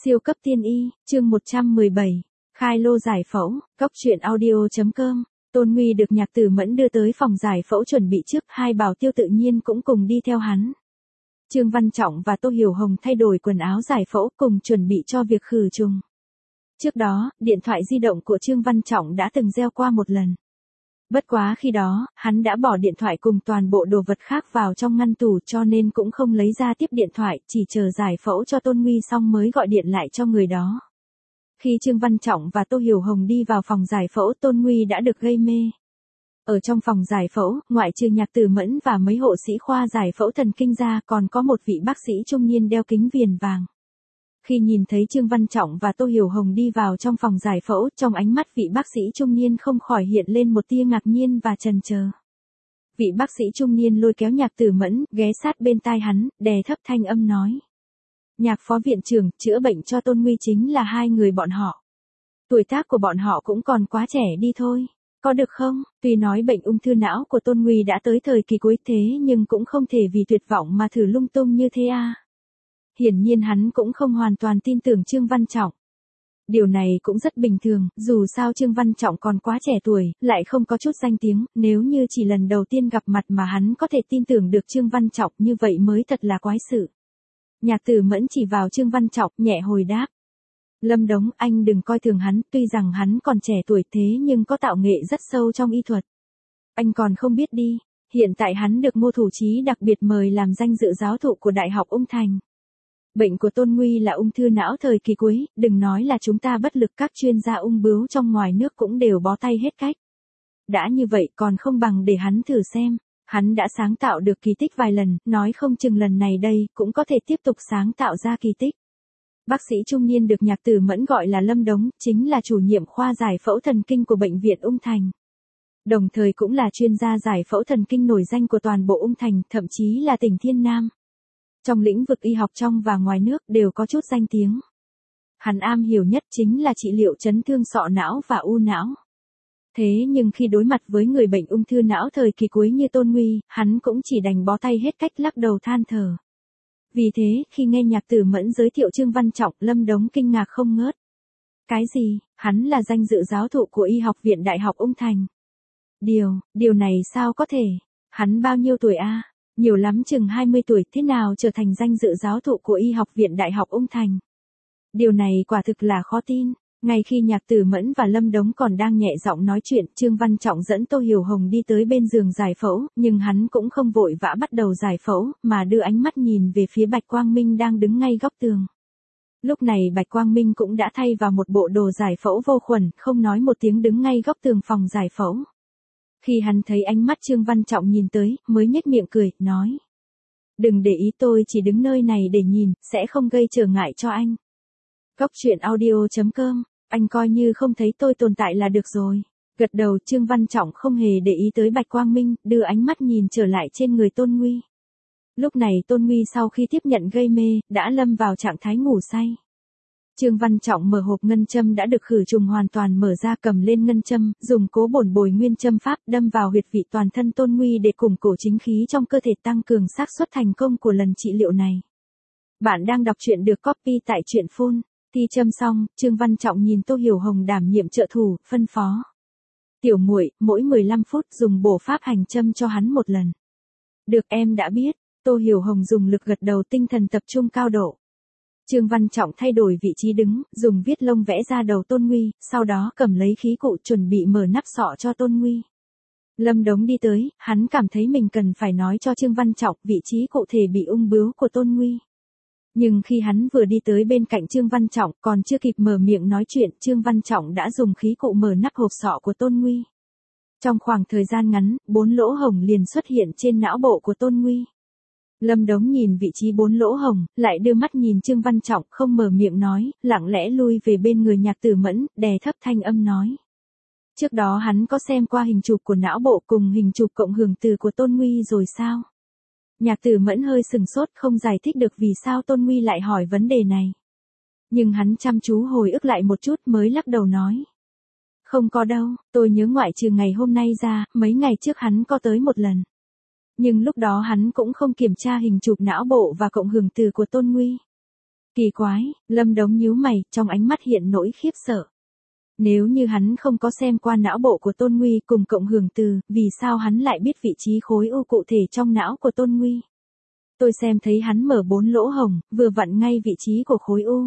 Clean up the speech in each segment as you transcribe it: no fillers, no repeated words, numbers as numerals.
Siêu cấp tiên y, chương 117, khai lô giải phẫu, cóc truyện audio.com. Tôn Nguy được Nhạc Tử Mẫn đưa tới phòng giải phẫu chuẩn bị trước, hai bảo tiêu tự nhiên cũng cùng đi theo hắn. Trương Văn Trọng và Tô Hiểu Hồng thay đổi quần áo giải phẫu cùng chuẩn bị cho việc khử trùng. Trước đó, điện thoại di động của Trương Văn Trọng đã từng reo qua một lần. Bất quá khi đó, hắn đã bỏ điện thoại cùng toàn bộ đồ vật khác vào trong ngăn tủ cho nên cũng không lấy ra tiếp điện thoại, chỉ chờ giải phẫu cho Tôn Nguy xong mới gọi điện lại cho người đó. Khi Trương Văn Trọng và Tô Hiểu Hồng đi vào phòng giải phẫu, Tôn Nguy đã được gây mê. Ở trong phòng giải phẫu, ngoại trừ Nhạc Tử Mẫn và mấy hộ sĩ khoa giải phẫu thần kinh ra, còn có một vị bác sĩ trung niên đeo kính viền vàng. Khi nhìn thấy Trương Văn Trọng và Tô Hiểu Hồng đi vào trong phòng giải phẫu, trong ánh mắt vị bác sĩ trung niên không khỏi hiện lên một tia ngạc nhiên và chần chờ. Vị bác sĩ trung niên lôi kéo Nhạc Tử Mẫn, ghé sát bên tai hắn, đè thấp thanh âm nói. Nhạc phó viện trưởng, chữa bệnh cho Tôn Nguy chính là hai người bọn họ. Tuổi tác của bọn họ cũng còn quá trẻ đi thôi. Có được không? Tuy nói bệnh ung thư não của Tôn Nguy đã tới thời kỳ cuối thế nhưng cũng không thể vì tuyệt vọng mà thử lung tung như thế à. Hiển nhiên hắn cũng không hoàn toàn tin tưởng Trương Văn Trọng. Điều này cũng rất bình thường, dù sao Trương Văn Trọng còn quá trẻ tuổi, lại không có chút danh tiếng, nếu như chỉ lần đầu tiên gặp mặt mà hắn có thể tin tưởng được Trương Văn Trọng như vậy mới thật là quái sự. Nhạc Tử Mẫn chỉ vào Trương Văn Trọng, nhẹ hồi đáp. Lâm Đống, anh đừng coi thường hắn, tuy rằng hắn còn trẻ tuổi thế nhưng có tạo nghệ rất sâu trong y thuật. Anh còn không biết đi, hiện tại hắn được Ngô Thủ Chí đặc biệt mời làm danh dự giáo thụ của Đại học Ung Thành. Bệnh của Tôn Nguy là ung thư não thời kỳ cuối, đừng nói là chúng ta bất lực, các chuyên gia ung bướu trong ngoài nước cũng đều bó tay hết cách. Đã như vậy còn không bằng để hắn thử xem, hắn đã sáng tạo được kỳ tích vài lần, nói không chừng lần này đây cũng có thể tiếp tục sáng tạo ra kỳ tích. Bác sĩ trung niên được Nhạc Tử Mẫn gọi là Lâm Đống, chính là chủ nhiệm khoa giải phẫu thần kinh của Bệnh viện Ung Thành. Đồng thời cũng là chuyên gia giải phẫu thần kinh nổi danh của toàn bộ Ung Thành, thậm chí là tỉnh Thiên Nam. Trong lĩnh vực y học trong và ngoài nước đều có chút danh tiếng. Hắn am hiểu nhất chính là trị liệu chấn thương sọ não và u não. Thế nhưng khi đối mặt với người bệnh ung thư não thời kỳ cuối như Tôn Nguy, hắn cũng chỉ đành bó tay hết cách, lắc đầu than thở. Vì thế, khi nghe Nhạc Tử Mẫn giới thiệu Trương Văn Trọng, Lâm Đống kinh ngạc không ngớt. Cái gì? Hắn là danh dự giáo thụ của Y học viện Đại học Ung Thành. Điều này sao có thể? Hắn bao nhiêu tuổi a? Nhiều lắm chừng 20 tuổi, thế nào trở thành danh dự giáo thụ của Y học viện Đại học Ung Thành? Điều này quả thực là khó tin. Ngay khi Nhạc Tử Mẫn và Lâm Đống còn đang nhẹ giọng nói chuyện, Trương Văn Trọng dẫn Tô Hiểu Hồng đi tới bên giường giải phẫu, nhưng hắn cũng không vội vã bắt đầu giải phẫu, mà đưa ánh mắt nhìn về phía Bạch Quang Minh đang đứng ngay góc tường. Lúc này Bạch Quang Minh cũng đã thay vào một bộ đồ giải phẫu vô khuẩn, không nói một tiếng đứng ngay góc tường phòng giải phẫu. Khi hắn thấy ánh mắt Trương Văn Trọng nhìn tới, mới nhếch miệng cười, nói. Đừng để ý, tôi chỉ đứng nơi này để nhìn, sẽ không gây trở ngại cho anh. Cóc truyện audio.com, anh coi như không thấy tôi tồn tại là được rồi. Gật đầu, Trương Văn Trọng không hề để ý tới Bạch Quang Minh, đưa ánh mắt nhìn trở lại trên người Tôn Nguy. Lúc này Tôn Nguy sau khi tiếp nhận gây mê, đã lâm vào trạng thái ngủ say. Trương Văn Trọng mở hộp ngân châm đã được khử trùng hoàn toàn mở ra, cầm lên ngân châm, dùng cố bổn bồi nguyên châm pháp đâm vào huyệt vị toàn thân Tôn Nguy để củng cố chính khí trong cơ thể, tăng cường xác suất thành công của lần trị liệu này. Bạn đang đọc truyện được copy tại truyện phun. Thi châm xong, Trương Văn Trọng nhìn Tô Hiểu Hồng đảm nhiệm trợ thủ, phân phó. Tiểu muội, mỗi 15 phút dùng bổ pháp hành châm cho hắn một lần. Được, em đã biết. Tô Hiểu Hồng dùng lực gật đầu, tinh thần tập trung cao độ. Trương Văn Trọng thay đổi vị trí đứng, dùng viết lông vẽ ra đầu Tôn Nguy, sau đó cầm lấy khí cụ chuẩn bị mở nắp sọ cho Tôn Nguy. Lâm Đống đi tới, hắn cảm thấy mình cần phải nói cho Trương Văn Trọng vị trí cụ thể bị ung bướu của Tôn Nguy. Nhưng khi hắn vừa đi tới bên cạnh Trương Văn Trọng, còn chưa kịp mở miệng nói chuyện, Trương Văn Trọng đã dùng khí cụ mở nắp hộp sọ của Tôn Nguy. Trong khoảng thời gian ngắn, 4 lỗ hổng liền xuất hiện trên não bộ của Tôn Nguy. Lâm Đống nhìn vị trí 4 lỗ hổng, lại đưa mắt nhìn Trương Văn Trọng, không mở miệng nói, lặng lẽ lui về bên người Nhạc Tử Mẫn, đè thấp thanh âm nói. Trước đó hắn có xem qua hình chụp của não bộ cùng hình chụp cộng hưởng từ của Tôn Nguy rồi sao? Nhạc Tử Mẫn hơi sừng sốt, không giải thích được vì sao Tôn Nguy lại hỏi vấn đề này. Nhưng hắn chăm chú hồi ức lại một chút mới lắc đầu nói. Không có đâu, tôi nhớ ngoại trừ ngày hôm nay ra, mấy ngày trước hắn có tới một lần. Nhưng lúc đó hắn cũng không kiểm tra hình chụp não bộ và cộng hưởng từ của Tôn Nguy. Kỳ quái, Lâm Đống nhíu mày, trong ánh mắt hiện nỗi khiếp sợ. Nếu như hắn không có xem qua não bộ của Tôn Nguy cùng cộng hưởng từ, vì sao hắn lại biết vị trí khối u cụ thể trong não của Tôn Nguy? Tôi xem thấy hắn mở 4 lỗ hổng, vừa vặn ngay vị trí của khối u.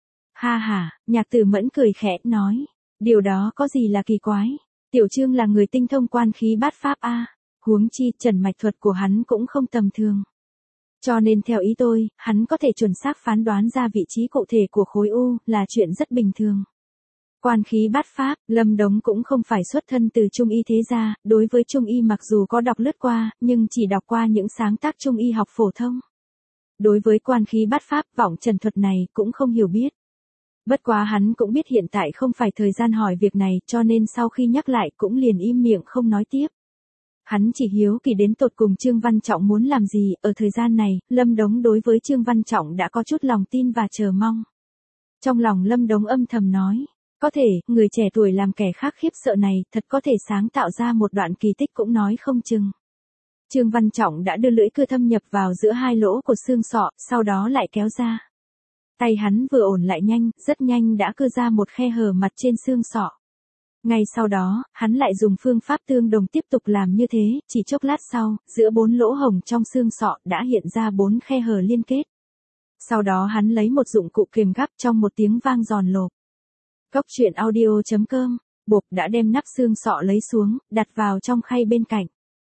Ha ha, Nhạc Tử Mẫn cười khẽ, nói. Điều đó có gì là kỳ quái? Tiểu Trương là người tinh thông quan khí bát pháp a, huống chi trần mạch thuật của hắn cũng không tầm thường. Cho nên theo ý tôi, hắn có thể chuẩn xác phán đoán ra vị trí cụ thể của khối u, là chuyện rất bình thường. Quan khí bát pháp, Lâm Đống cũng không phải xuất thân từ Trung y thế gia, đối với Trung y mặc dù có đọc lướt qua, nhưng chỉ đọc qua những sáng tác Trung y học phổ thông. Đối với quan khí bát pháp, vọng trần thuật này cũng không hiểu biết. Bất quá hắn cũng biết hiện tại không phải thời gian hỏi việc này, cho nên sau khi nhắc lại cũng liền im miệng không nói tiếp. Hắn chỉ hiếu kỳ đến tột cùng Trương Văn Trọng muốn làm gì, ở thời gian này, Lâm Đống đối với Trương Văn Trọng đã có chút lòng tin và chờ mong. Trong lòng Lâm Đống âm thầm nói, có thể, người trẻ tuổi làm kẻ khác khiếp sợ này, thật có thể sáng tạo ra một đoạn kỳ tích cũng nói không chừng. Trương Văn Trọng đã đưa lưỡi cưa thâm nhập vào giữa hai lỗ của xương sọ, sau đó lại kéo ra. Tay hắn vừa ổn lại nhanh, rất nhanh đã cưa ra một khe hở mặt trên xương sọ. Ngay sau đó, hắn lại dùng phương pháp tương đồng tiếp tục làm như thế, chỉ chốc lát sau, giữa 4 lỗ hổng trong xương sọ đã hiện ra 4 khe hở liên kết. Sau đó hắn lấy một dụng cụ kềm gắp trong một tiếng vang giòn lộp. Cốc truyện audio.com, Bộp đã đem nắp xương sọ lấy xuống, đặt vào trong khay bên cạnh.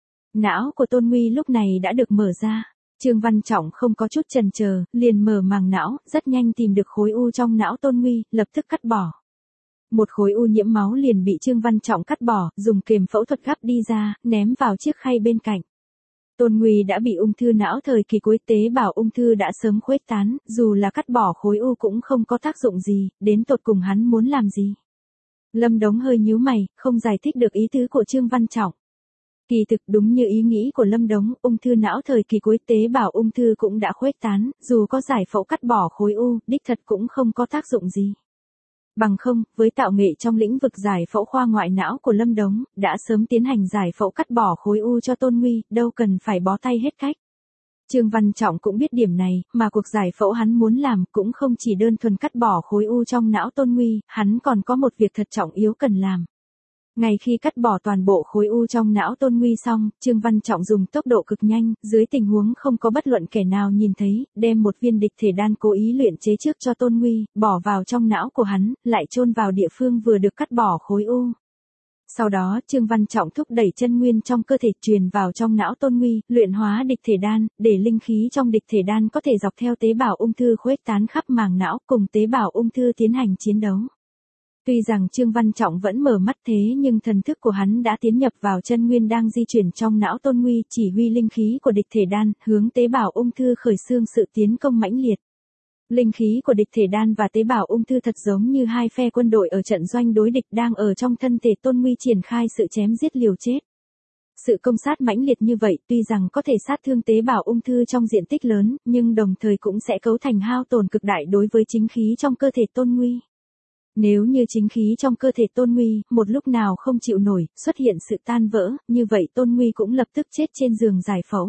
Não của Tôn Nguy lúc này đã được mở ra. Trương Văn Trọng không có chút chần chờ, liền mở màng não, rất nhanh tìm được khối u trong não Tôn Nguy, lập tức cắt bỏ. Một khối u nhiễm máu liền bị Trương Văn Trọng cắt bỏ, dùng kềm phẫu thuật gắp đi ra, ném vào chiếc khay bên cạnh. Tôn Nguy đã bị ung thư não thời kỳ cuối, tế bào ung thư đã sớm khuếch tán, dù là cắt bỏ khối u cũng không có tác dụng gì, đến tột cùng hắn muốn làm gì. Lâm Đống hơi nhíu mày, không giải thích được ý tứ của Trương Văn Trọng. Kỳ thực đúng như ý nghĩ của Lâm Đống, ung thư não thời kỳ cuối, tế bào ung thư cũng đã khuếch tán, dù có giải phẫu cắt bỏ khối u, đích thật cũng không có tác dụng gì. Bằng không, với tạo nghệ trong lĩnh vực giải phẫu khoa ngoại não của Lâm Đống, đã sớm tiến hành giải phẫu cắt bỏ khối u cho Tôn Nguy, đâu cần phải bó tay hết cách. Trương Văn Trọng cũng biết điểm này, mà cuộc giải phẫu hắn muốn làm cũng không chỉ đơn thuần cắt bỏ khối u trong não Tôn Nguy, hắn còn có một việc thật trọng yếu cần làm. Ngay khi cắt bỏ toàn bộ khối u trong não Tôn Nguy xong, Trương Văn Trọng dùng tốc độ cực nhanh, dưới tình huống không có bất luận kẻ nào nhìn thấy, đem một viên địch thể đan cố ý luyện chế trước cho Tôn Nguy, bỏ vào trong não của hắn, lại chôn vào địa phương vừa được cắt bỏ khối u. Sau đó, Trương Văn Trọng thúc đẩy chân nguyên trong cơ thể truyền vào trong não Tôn Nguy, luyện hóa địch thể đan, để linh khí trong địch thể đan có thể dọc theo tế bào ung thư khuếch tán khắp màng não, cùng tế bào ung thư tiến hành chiến đấu. Tuy rằng Trương Văn Trọng vẫn mở mắt thế nhưng thần thức của hắn đã tiến nhập vào chân nguyên đang di chuyển trong não Tôn Nguy, chỉ huy linh khí của địch thể đan, hướng tế bào ung thư khởi xướng sự tiến công mãnh liệt. Linh khí của địch thể đan và tế bào ung thư thật giống như hai phe quân đội ở trận doanh đối địch đang ở trong thân thể Tôn Nguy triển khai sự chém giết liều chết. Sự công sát mãnh liệt như vậy tuy rằng có thể sát thương tế bào ung thư trong diện tích lớn, nhưng đồng thời cũng sẽ cấu thành hao tổn cực đại đối với chính khí trong cơ thể Tôn Nguy. Nếu như chính khí trong cơ thể Tôn Nguy, một lúc nào không chịu nổi, xuất hiện sự tan vỡ, như vậy Tôn Nguy cũng lập tức chết trên giường giải phẫu.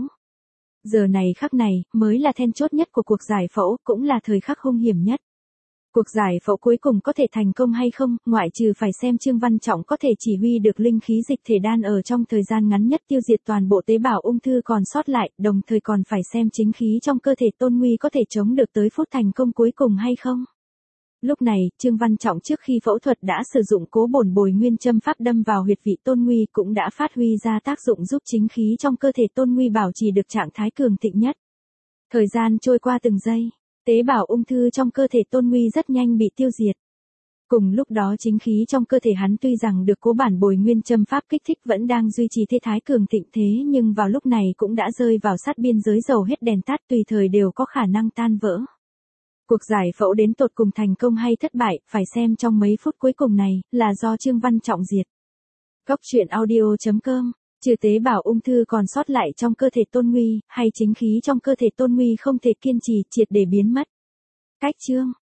Giờ này khắc này, mới là then chốt nhất của cuộc giải phẫu, cũng là thời khắc hung hiểm nhất. Cuộc giải phẫu cuối cùng có thể thành công hay không, ngoại trừ phải xem Trương Văn Trọng có thể chỉ huy được linh khí dịch thể đan ở trong thời gian ngắn nhất tiêu diệt toàn bộ tế bào ung thư còn sót lại, đồng thời còn phải xem chính khí trong cơ thể Tôn Nguy có thể chống được tới phút thành công cuối cùng hay không. Lúc này, Trương Văn Trọng trước khi phẫu thuật đã sử dụng cố bổn bồi nguyên châm pháp đâm vào huyệt vị Tôn Nguy, cũng đã phát huy ra tác dụng giúp chính khí trong cơ thể Tôn Nguy bảo trì được trạng thái cường thịnh nhất. Thời gian trôi qua từng giây, tế bào ung thư trong cơ thể Tôn Nguy rất nhanh bị tiêu diệt. Cùng lúc đó chính khí trong cơ thể hắn tuy rằng được cố bản bồi nguyên châm pháp kích thích vẫn đang duy trì thế thái cường thịnh thế nhưng vào lúc này cũng đã rơi vào sát biên giới dầu hết đèn tắt, tùy thời đều có khả năng tan vỡ. Cuộc giải phẫu đến tột cùng thành công hay thất bại, phải xem trong mấy phút cuối cùng này, là do Trương Văn Trọng diệt. Cốc truyện audio.com, trừ tế bào ung thư còn sót lại trong cơ thể Tôn Nguy, hay chính khí trong cơ thể Tôn Nguy không thể kiên trì triệt để biến mất. Cách chương